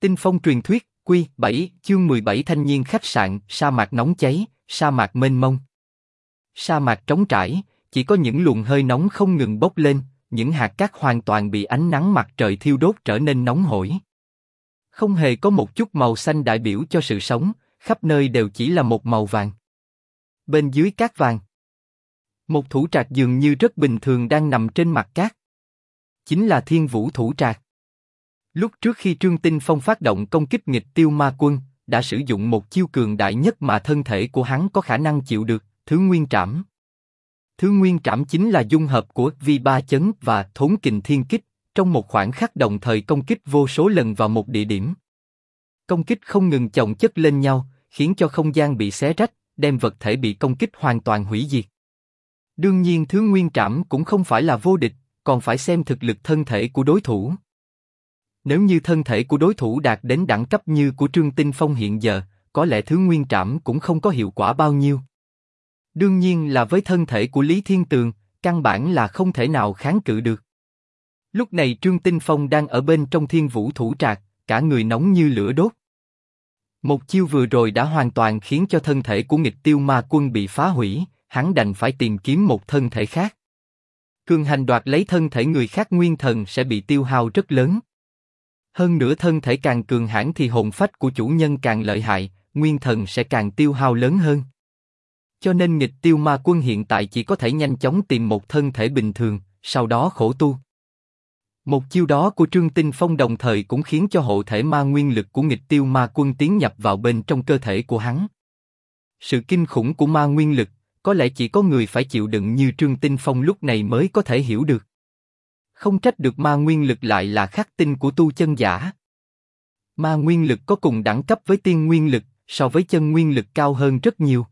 Tinh Phong truyền thuyết, Quy 7, chương 17 Thanh niên khách sạn, sa mạc nóng cháy, sa mạc mênh mông. Sa mạc trống trải, chỉ có những luồng hơi nóng không ngừng bốc lên, những hạt cát hoàn toàn bị ánh nắng mặt trời thiêu đốt trở nên nóng hổi. Không hề có một chút màu xanh đại biểu cho sự sống, khắp nơi đều chỉ là một màu vàng. Bên dưới cát vàng, một thủ trạc dường như rất bình thường đang nằm trên mặt cát. Chính là Thiên Vũ thủ trạc. Lúc trước khi Trương Tinh Phong phát động công kích nghịch tiêu ma quân, đã sử dụng một chiêu cường đại nhất mà thân thể của hắn có khả năng chịu được, Thứ Nguyên Trảm. Thứ Nguyên Trảm chính là dung hợp của Vi Ba Chấn và Thốn Kình Thiên Kích, trong một khoảng khắc đồng thời công kích vô số lần vào một địa điểm. Công kích không ngừng chồng chất lên nhau, khiến cho không gian bị xé rách, đem vật thể bị công kích hoàn toàn hủy diệt. Đương nhiên Thứ Nguyên Trảm cũng không phải là vô địch, còn phải xem thực lực thân thể của đối thủ. Nếu như thân thể của đối thủ đạt đến đẳng cấp như của Trương Tinh Phong hiện giờ, có lẽ Thứ Nguyên Trảm cũng không có hiệu quả bao nhiêu. Đương nhiên là với thân thể của Lý Thiên Tường, căn bản là không thể nào kháng cự được. Lúc này Trương Tinh Phong đang ở bên trong Thiên Vũ thủ trạc, cả người nóng như lửa đốt. Một chiêu vừa rồi đã hoàn toàn khiến cho thân thể của nghịch tiêu ma quân bị phá hủy, hắn đành phải tìm kiếm một thân thể khác. Cường hành đoạt lấy thân thể người khác nguyên thần sẽ bị tiêu hao rất lớn. Hơn nữa thân thể càng cường hãn thì hồn phách của chủ nhân càng lợi hại, nguyên thần sẽ càng tiêu hao lớn hơn. Cho nên nghịch tiêu ma quân hiện tại chỉ có thể nhanh chóng tìm một thân thể bình thường, sau đó khổ tu. Một chiêu đó của Trương Tinh Phong đồng thời cũng khiến cho hộ thể ma nguyên lực của nghịch tiêu ma quân tiến nhập vào bên trong cơ thể của hắn. Sự kinh khủng của ma nguyên lực, có lẽ chỉ có người phải chịu đựng như Trương Tinh Phong lúc này mới có thể hiểu được. Không trách được ma nguyên lực lại là khắc tinh của tu chân giả. Ma nguyên lực có cùng đẳng cấp với tiên nguyên lực, so với chân nguyên lực cao hơn rất nhiều.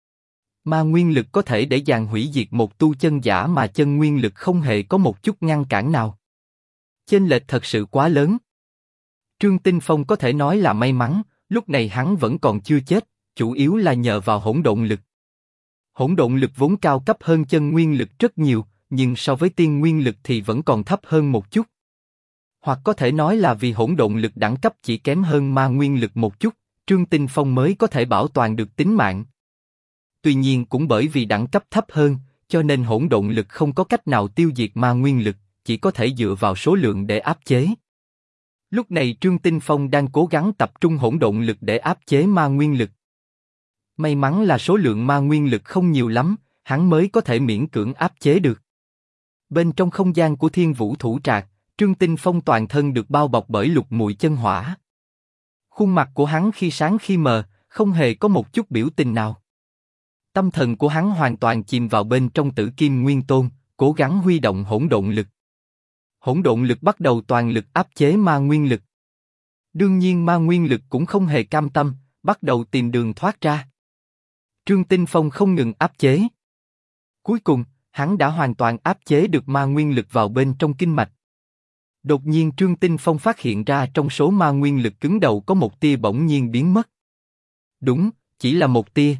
Ma nguyên lực có thể để dàn hủy diệt một tu chân giả mà chân nguyên lực không hề có một chút ngăn cản nào. Chênh lệch thật sự quá lớn. Trương Tinh Phong có thể nói là may mắn, lúc này hắn vẫn còn chưa chết, chủ yếu là nhờ vào hỗn độn lực. Hỗn độn lực vốn cao cấp hơn chân nguyên lực rất nhiều, nhưng so với tiên nguyên lực thì vẫn còn thấp hơn một chút. Hoặc có thể nói là vì hỗn độn lực đẳng cấp chỉ kém hơn ma nguyên lực một chút, Trương Tinh Phong mới có thể bảo toàn được tính mạng. Tuy nhiên cũng bởi vì đẳng cấp thấp hơn, cho nên hỗn độn lực không có cách nào tiêu diệt ma nguyên lực, chỉ có thể dựa vào số lượng để áp chế. Lúc này Trương Tinh Phong đang cố gắng tập trung hỗn độn lực để áp chế ma nguyên lực. May mắn là số lượng ma nguyên lực không nhiều lắm, hắn mới có thể miễn cưỡng áp chế được. Bên trong không gian của Thiên Vũ thủ trạc, Trương Tinh Phong toàn thân được bao bọc bởi lục muội chân hỏa. Khuôn mặt của hắn khi sáng khi mờ, không hề có một chút biểu tình nào. Tâm thần của hắn hoàn toàn chìm vào bên trong Tử Kim Nguyên Tôn, cố gắng huy động hỗn độn lực. Hỗn độn lực bắt đầu toàn lực áp chế ma nguyên lực. Đương nhiên ma nguyên lực cũng không hề cam tâm, bắt đầu tìm đường thoát ra. Trương Tinh Phong không ngừng áp chế. Cuối cùng, hắn đã hoàn toàn áp chế được ma nguyên lực vào bên trong kinh mạch. Đột nhiên Trương Tinh Phong phát hiện ra trong số ma nguyên lực cứng đầu có một tia bỗng nhiên biến mất. Đúng, chỉ là một tia.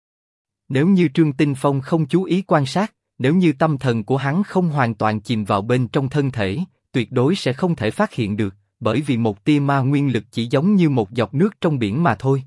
Nếu như Trương Tinh Phong không chú ý quan sát, nếu như tâm thần của hắn không hoàn toàn chìm vào bên trong thân thể, tuyệt đối sẽ không thể phát hiện được, bởi vì một tia ma nguyên lực chỉ giống như một giọt nước trong biển mà thôi.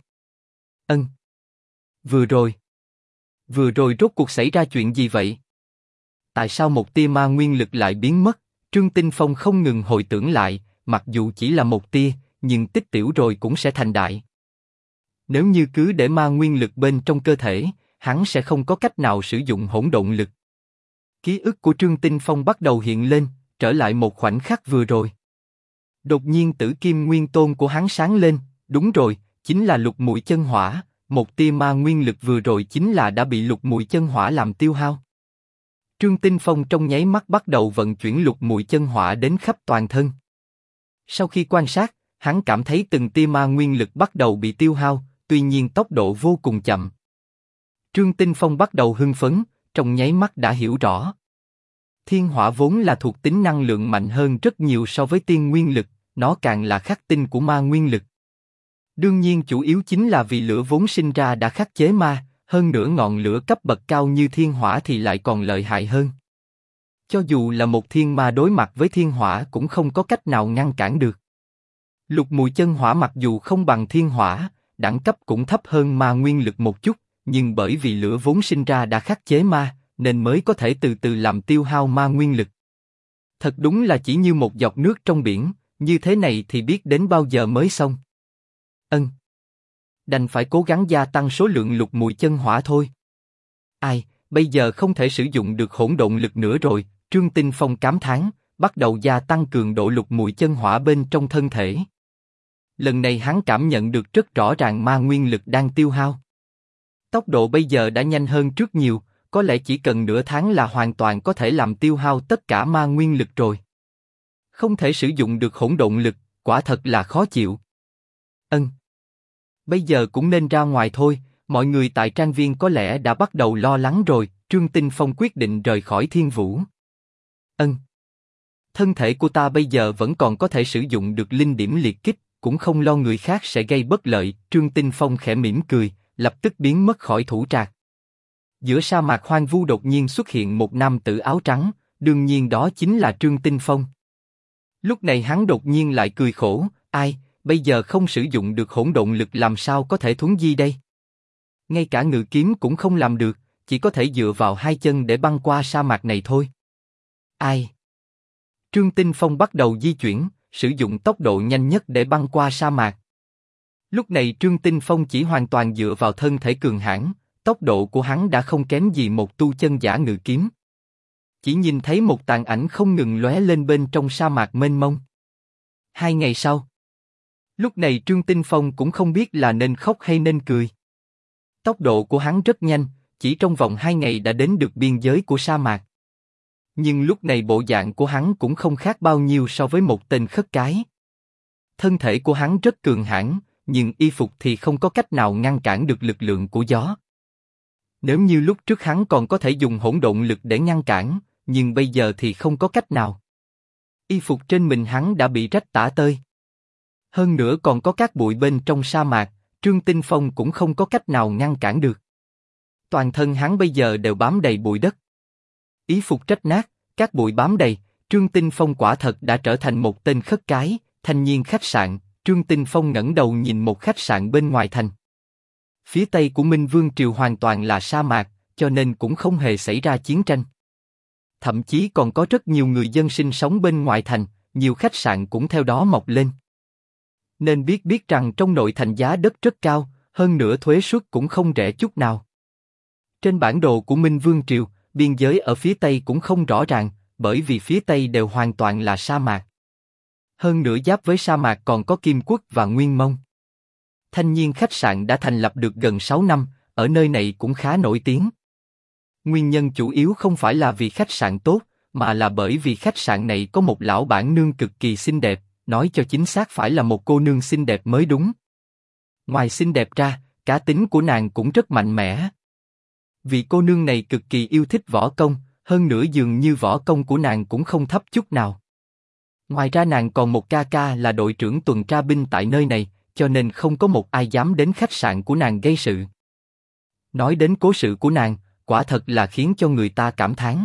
Vừa rồi rốt cuộc xảy ra chuyện gì vậy? Tại sao một tia ma nguyên lực lại biến mất? Trương Tinh Phong không ngừng hồi tưởng lại, mặc dù chỉ là một tia, nhưng tích tiểu rồi cũng sẽ thành đại. Nếu như cứ để ma nguyên lực bên trong cơ thể, hắn sẽ không có cách nào sử dụng hỗn độn lực. Ký ức của Trương Tinh Phong bắt đầu hiện lên, trở lại một khoảnh khắc vừa rồi. Đột nhiên Tử Kim Nguyên Tôn của hắn sáng lên, đúng rồi, chính là lục muội chân hỏa, một tia ma nguyên lực vừa rồi chính là đã bị lục muội chân hỏa làm tiêu hao. Trương Tinh Phong trong nháy mắt bắt đầu vận chuyển lục muội chân hỏa đến khắp toàn thân. Sau khi quan sát, hắn cảm thấy từng tia ma nguyên lực bắt đầu bị tiêu hao, tuy nhiên tốc độ vô cùng chậm. Trương Tinh Phong bắt đầu hưng phấn, trong nháy mắt đã hiểu rõ. Thiên hỏa vốn là thuộc tính năng lượng mạnh hơn rất nhiều so với tiên nguyên lực, nó càng là khắc tinh của ma nguyên lực. Đương nhiên chủ yếu chính là vì lửa vốn sinh ra đã khắc chế ma, hơn nữa ngọn lửa cấp bậc cao như thiên hỏa thì lại còn lợi hại hơn. Cho dù là một thiên ma đối mặt với thiên hỏa cũng không có cách nào ngăn cản được. Lục mùi chân hỏa mặc dù không bằng thiên hỏa, đẳng cấp cũng thấp hơn ma nguyên lực một chút, nhưng bởi vì lửa vốn sinh ra đã khắc chế ma, nên mới có thể từ từ làm tiêu hao ma nguyên lực. Thật đúng là chỉ như một giọt nước trong biển, như thế này thì biết đến bao giờ mới xong. Đành phải cố gắng gia tăng số lượng lục mùi chân hỏa thôi. Ai, bây giờ không thể sử dụng được hỗn độn lực nữa rồi, Trương Tinh Phong cảm thán, bắt đầu gia tăng cường độ lục mùi chân hỏa bên trong thân thể. Lần này hắn cảm nhận được rất rõ ràng ma nguyên lực đang tiêu hao. Tốc độ bây giờ đã nhanh hơn trước nhiều, có lẽ chỉ cần nửa tháng là hoàn toàn có thể làm tiêu hao tất cả ma nguyên lực rồi. Không thể sử dụng được hỗn độn lực, quả thật là khó chịu. Bây giờ cũng nên ra ngoài thôi, mọi người tại trang viên có lẽ đã bắt đầu lo lắng rồi, Trương Tinh Phong quyết định rời khỏi Thiên Vũ. Thân thể của ta bây giờ vẫn còn có thể sử dụng được linh điểm liệt kích, cũng không lo người khác sẽ gây bất lợi, Trương Tinh Phong khẽ mỉm cười, lập tức biến mất khỏi thủ trạc. Giữa sa mạc hoang vu đột nhiên xuất hiện một nam tử áo trắng, đương nhiên đó chính là Trương Tinh Phong. Lúc này hắn đột nhiên lại cười khổ, ai, bây giờ không sử dụng được hỗn độn lực làm sao có thể thuấn di đây? Ngay cả ngự kiếm cũng không làm được, chỉ có thể dựa vào hai chân để băng qua sa mạc này thôi. Ai? Trương Tinh Phong bắt đầu di chuyển, sử dụng tốc độ nhanh nhất để băng qua sa mạc. Lúc này Trương Tinh Phong chỉ hoàn toàn dựa vào thân thể cường hãn, tốc độ của hắn đã không kém gì một tu chân giả ngự kiếm. Chỉ nhìn thấy một tàn ảnh không ngừng lóe lên bên trong sa mạc mênh mông. 2 ngày sau, lúc này Trương Tinh Phong cũng không biết là nên khóc hay nên cười. Tốc độ của hắn rất nhanh, chỉ trong vòng 2 ngày đã đến được biên giới của sa mạc. Nhưng lúc này bộ dạng của hắn cũng không khác bao nhiêu so với một tên khất cái. Thân thể của hắn rất cường hãn, nhưng y phục thì không có cách nào ngăn cản được lực lượng của gió. Nếu như lúc trước hắn còn có thể dùng hỗn độn lực để ngăn cản, nhưng bây giờ thì không có cách nào. Y phục trên mình hắn đã bị rách tả tơi. Hơn nữa còn có cát bụi bên trong sa mạc, Trương Tinh Phong cũng không có cách nào ngăn cản được. Toàn thân hắn bây giờ đều bám đầy bụi đất. Y phục rách nát, cát bụi bám đầy, Trương Tinh Phong quả thật đã trở thành một tên khất cái. Thanh Nhiên khách sạn, Trương Tinh Phong ngẩng đầu nhìn một khách sạn bên ngoài thành. Phía tây của Minh Vương Triều hoàn toàn là sa mạc, cho nên cũng không hề xảy ra chiến tranh. Thậm chí còn có rất nhiều người dân sinh sống bên ngoài thành, nhiều khách sạn cũng theo đó mọc lên. Nên biết rằng trong nội thành giá đất rất cao, hơn nữa thuế suất cũng không rẻ chút nào. Trên bản đồ của Minh Vương Triều, biên giới ở phía tây cũng không rõ ràng, bởi vì phía tây đều hoàn toàn là sa mạc. Hơn nữa giáp với sa mạc còn có Kim Quốc và Nguyên Mông. Thanh Nhiên khách sạn đã thành lập được gần 6 năm, ở nơi này cũng khá nổi tiếng. Nguyên nhân chủ yếu không phải là vì khách sạn tốt, mà là bởi vì khách sạn này có một lão bản nương cực kỳ xinh đẹp, nói cho chính xác phải là một cô nương xinh đẹp mới đúng. Ngoài xinh đẹp ra, cá tính của nàng cũng rất mạnh mẽ. Vị cô nương này cực kỳ yêu thích võ công, hơn nữa dường như võ công của nàng cũng không thấp chút nào. Ngoài ra nàng còn một ca ca là đội trưởng tuần tra binh tại nơi này, cho nên không có một ai dám đến khách sạn của nàng gây sự. Nói đến cố sự của nàng, quả thật là khiến cho người ta cảm thán.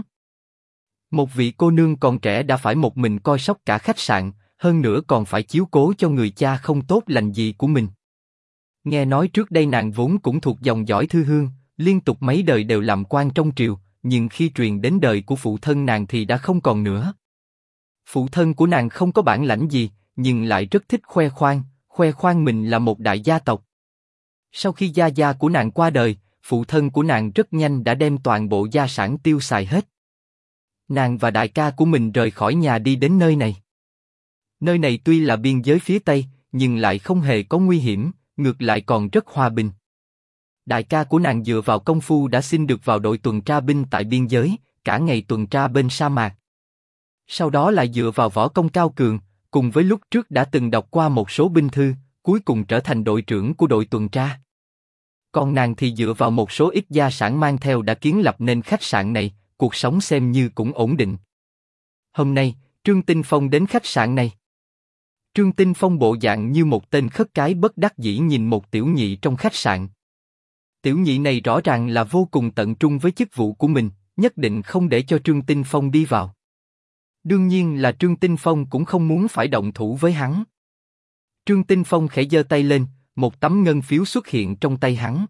Một vị cô nương còn trẻ đã phải một mình coi sóc cả khách sạn, hơn nữa còn phải chiếu cố cho người cha không tốt lành gì của mình. Nghe nói trước đây nàng vốn cũng thuộc dòng dõi thư hương, liên tục mấy đời đều làm quan trong triều, nhưng khi truyền đến đời của phụ thân nàng thì đã không còn nữa. Phụ thân của nàng không có bản lãnh gì, nhưng lại rất thích khoe khoang mình là một đại gia tộc. Sau khi gia gia của nàng qua đời, phụ thân của nàng rất nhanh đã đem toàn bộ gia sản tiêu xài hết. Nàng và đại ca của mình rời khỏi nhà đi đến nơi này. Nơi này tuy là biên giới phía Tây, nhưng lại không hề có nguy hiểm, ngược lại còn rất hòa bình. Đại ca của nàng dựa vào công phu đã xin được vào đội tuần tra binh tại biên giới, cả ngày tuần tra bên sa mạc. Sau đó lại dựa vào võ công cao cường, cùng với lúc trước đã từng đọc qua một số binh thư, cuối cùng trở thành đội trưởng của đội tuần tra. Còn nàng thì dựa vào một số ít gia sản mang theo đã kiến lập nên khách sạn này, cuộc sống xem như cũng ổn định. Hôm nay, Trương Tinh Phong đến khách sạn này. Trương Tinh Phong bộ dạng như một tên khất cái bất đắc dĩ nhìn một tiểu nhị trong khách sạn. Tiểu nhị này rõ ràng là vô cùng tận trung với chức vụ của mình, nhất định không để cho Trương Tinh Phong đi vào. Đương nhiên là Trương Tinh Phong cũng không muốn phải động thủ với hắn. Trương Tinh Phong khẽ giơ tay lên, một tấm ngân phiếu xuất hiện trong tay hắn.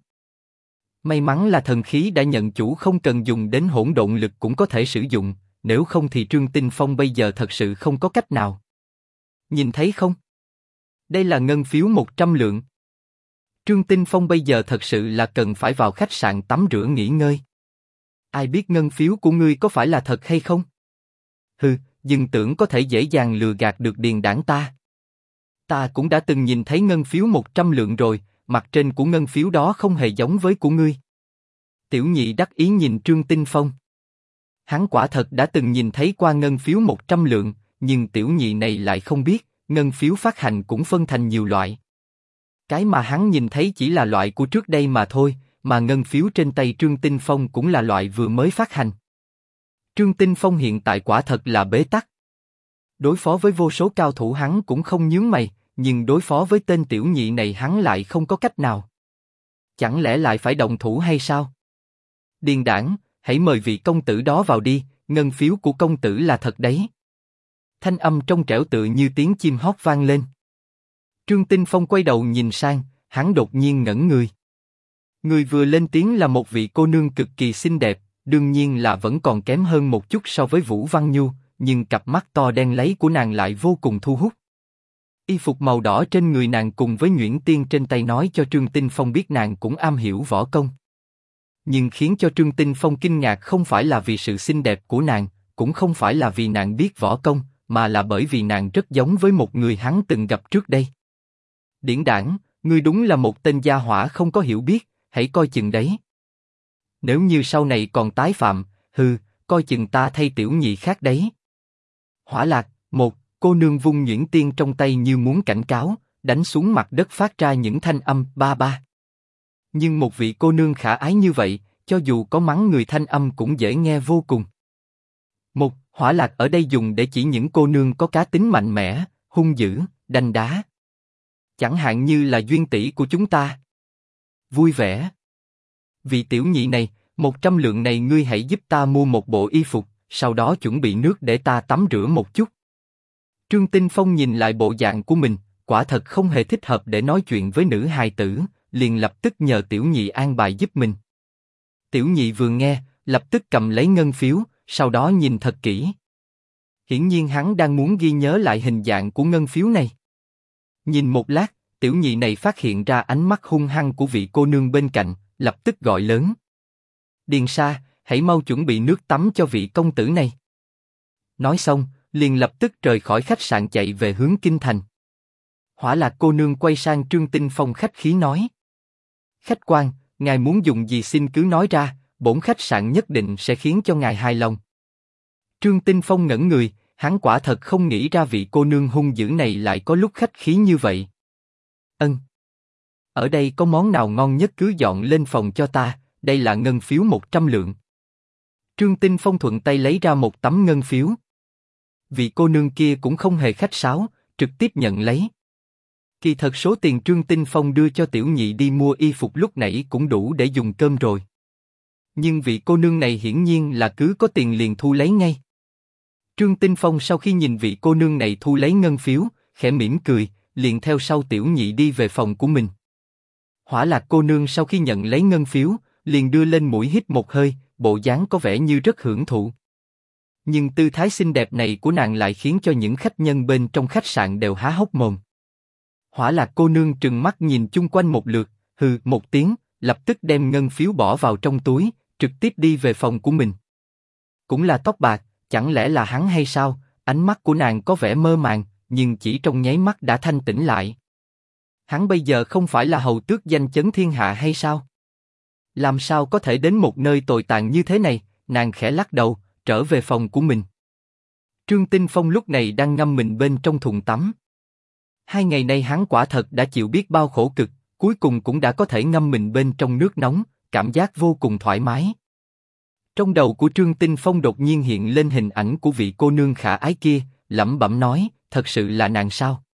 May mắn là thần khí đã nhận chủ, không cần dùng đến hỗn độn lực cũng có thể sử dụng, nếu không thì Trương Tinh Phong bây giờ thật sự không có cách nào. Nhìn thấy không? Đây là ngân phiếu 100 lượng. Trương Tinh Phong bây giờ thật sự là cần phải vào khách sạn tắm rửa nghỉ ngơi. Ai biết ngân phiếu của ngươi có phải là thật hay không? Hừ, đừng tưởng có thể dễ dàng lừa gạt được điền đảng ta. Ta cũng đã từng nhìn thấy ngân phiếu 100 lượng rồi, mặt trên của ngân phiếu đó không hề giống với của ngươi. Tiểu nhị đắc ý nhìn Trương Tinh Phong. Hắn quả thật đã từng nhìn thấy qua ngân phiếu 100 lượng, nhưng tiểu nhị này lại không biết, ngân phiếu phát hành cũng phân thành nhiều loại. Cái mà hắn nhìn thấy chỉ là loại của trước đây mà thôi, mà ngân phiếu trên tay Trương Tinh Phong cũng là loại vừa mới phát hành. Trương Tinh Phong hiện tại quả thật là bế tắc. Đối phó với vô số cao thủ hắn cũng không nhướng mày, nhưng đối phó với tên tiểu nhị này hắn lại không có cách nào. Chẳng lẽ lại phải động thủ hay sao? Điền đảng, hãy mời vị công tử đó vào đi, ngân phiếu của công tử là thật đấy. Thanh âm trong trẻo tựa như tiếng chim hót vang lên. Trương Tinh Phong quay đầu nhìn sang, hắn đột nhiên ngẩn người. Người vừa lên tiếng là một vị cô nương cực kỳ xinh đẹp, đương nhiên là vẫn còn kém hơn một chút so với Vũ Văn Nhu, nhưng cặp mắt to đen láy của nàng lại vô cùng thu hút. Y phục màu đỏ trên người nàng cùng với nhuyễn tiên trên tay nói cho Trương Tinh Phong biết nàng cũng am hiểu võ công. Nhưng khiến cho Trương Tinh Phong kinh ngạc không phải là vì sự xinh đẹp của nàng, cũng không phải là vì nàng biết võ công, mà là bởi vì nàng rất giống với một người hắn từng gặp trước đây. Điển đảng, ngươi đúng là một tên gia hỏa không có hiểu biết, hãy coi chừng đấy. Nếu như sau này còn tái phạm, coi chừng ta thay tiểu nhị khác đấy. Hỏa Lạc, một cô nương vung nhuyễn tiên trong tay như muốn cảnh cáo, đánh xuống mặt đất phát ra những thanh âm ba ba. Nhưng một vị cô nương khả ái như vậy, cho dù có mắng người thanh âm cũng dễ nghe vô cùng. Một Hỏa Lạc ở đây dùng để chỉ những cô nương có cá tính mạnh mẽ, hung dữ, đanh đá. Chẳng hạn như là Duyên tỷ của chúng ta. Vui vẻ. Vị tiểu nhị này, 100 lượng này ngươi hãy giúp ta mua một bộ y phục, sau đó chuẩn bị nước để ta tắm rửa một chút. Trương Tinh Phong nhìn lại bộ dạng của mình, quả thật không hề thích hợp để nói chuyện với nữ hài tử, liền lập tức nhờ tiểu nhị an bài giúp mình. Tiểu nhị vừa nghe, lập tức cầm lấy ngân phiếu, sau đó nhìn thật kỹ. Hiển nhiên hắn đang muốn ghi nhớ lại hình dạng của ngân phiếu này. Nhìn một lát, tiểu nhị này phát hiện ra ánh mắt hung hăng của vị cô nương bên cạnh, lập tức gọi lớn. Điền Sa, hãy mau chuẩn bị nước tắm cho vị công tử này. Nói xong, liền lập tức rời khỏi khách sạn chạy về hướng kinh thành. Hỏa Lạc cô nương quay sang Trương Tinh Phong khách khí nói. Khách quan, ngài muốn dùng gì xin cứ nói ra, bổn khách sạn nhất định sẽ khiến cho ngài hài lòng. Trương Tinh Phong ngẩn người, hắn quả thật không nghĩ ra vị cô nương hung dữ này lại có lúc khách khí như vậy. Ân. Ở đây có món nào ngon nhất cứ dọn lên phòng cho ta, đây là ngân phiếu 100 lượng. Trương Tinh Phong thuận tay lấy ra một tấm ngân phiếu. Vị cô nương kia cũng không hề khách sáo, trực tiếp nhận lấy. Kỳ thật số tiền Trương Tinh Phong đưa cho tiểu nhị đi mua y phục lúc nãy cũng đủ để dùng cơm rồi. Nhưng vị cô nương này hiển nhiên là cứ có tiền liền thu lấy ngay. Trương Tinh Phong sau khi nhìn vị cô nương này thu lấy ngân phiếu, khẽ mỉm cười, liền theo sau tiểu nhị đi về phòng của mình. Hỏa Lạc cô nương sau khi nhận lấy ngân phiếu, liền đưa lên mũi hít một hơi, bộ dáng có vẻ như rất hưởng thụ. Nhưng tư thái xinh đẹp này của nàng lại khiến cho những khách nhân bên trong khách sạn đều há hốc mồm. Hỏa Lạc cô nương trừng mắt nhìn chung quanh một lượt, hừ một tiếng, lập tức đem ngân phiếu bỏ vào trong túi, trực tiếp đi về phòng của mình. Cũng là tóc bạc, chẳng lẽ là hắn hay sao? Ánh mắt của nàng có vẻ mơ màng, nhưng chỉ trong nháy mắt đã thanh tĩnh lại. Hắn bây giờ không phải là hầu tước danh chấn thiên hạ hay sao? Làm sao có thể đến một nơi tồi tàn như thế này? Nàng khẽ lắc đầu, trở về phòng của mình. Trương Tinh Phong lúc này đang ngâm mình bên trong thùng tắm. 2 ngày nay hắn quả thật đã chịu biết bao khổ cực, cuối cùng cũng đã có thể ngâm mình bên trong nước nóng, cảm giác vô cùng thoải mái. Trong đầu của Trương Tinh Phong đột nhiên hiện lên hình ảnh của vị cô nương khả ái kia, lẩm bẩm nói, thật sự là nàng sao?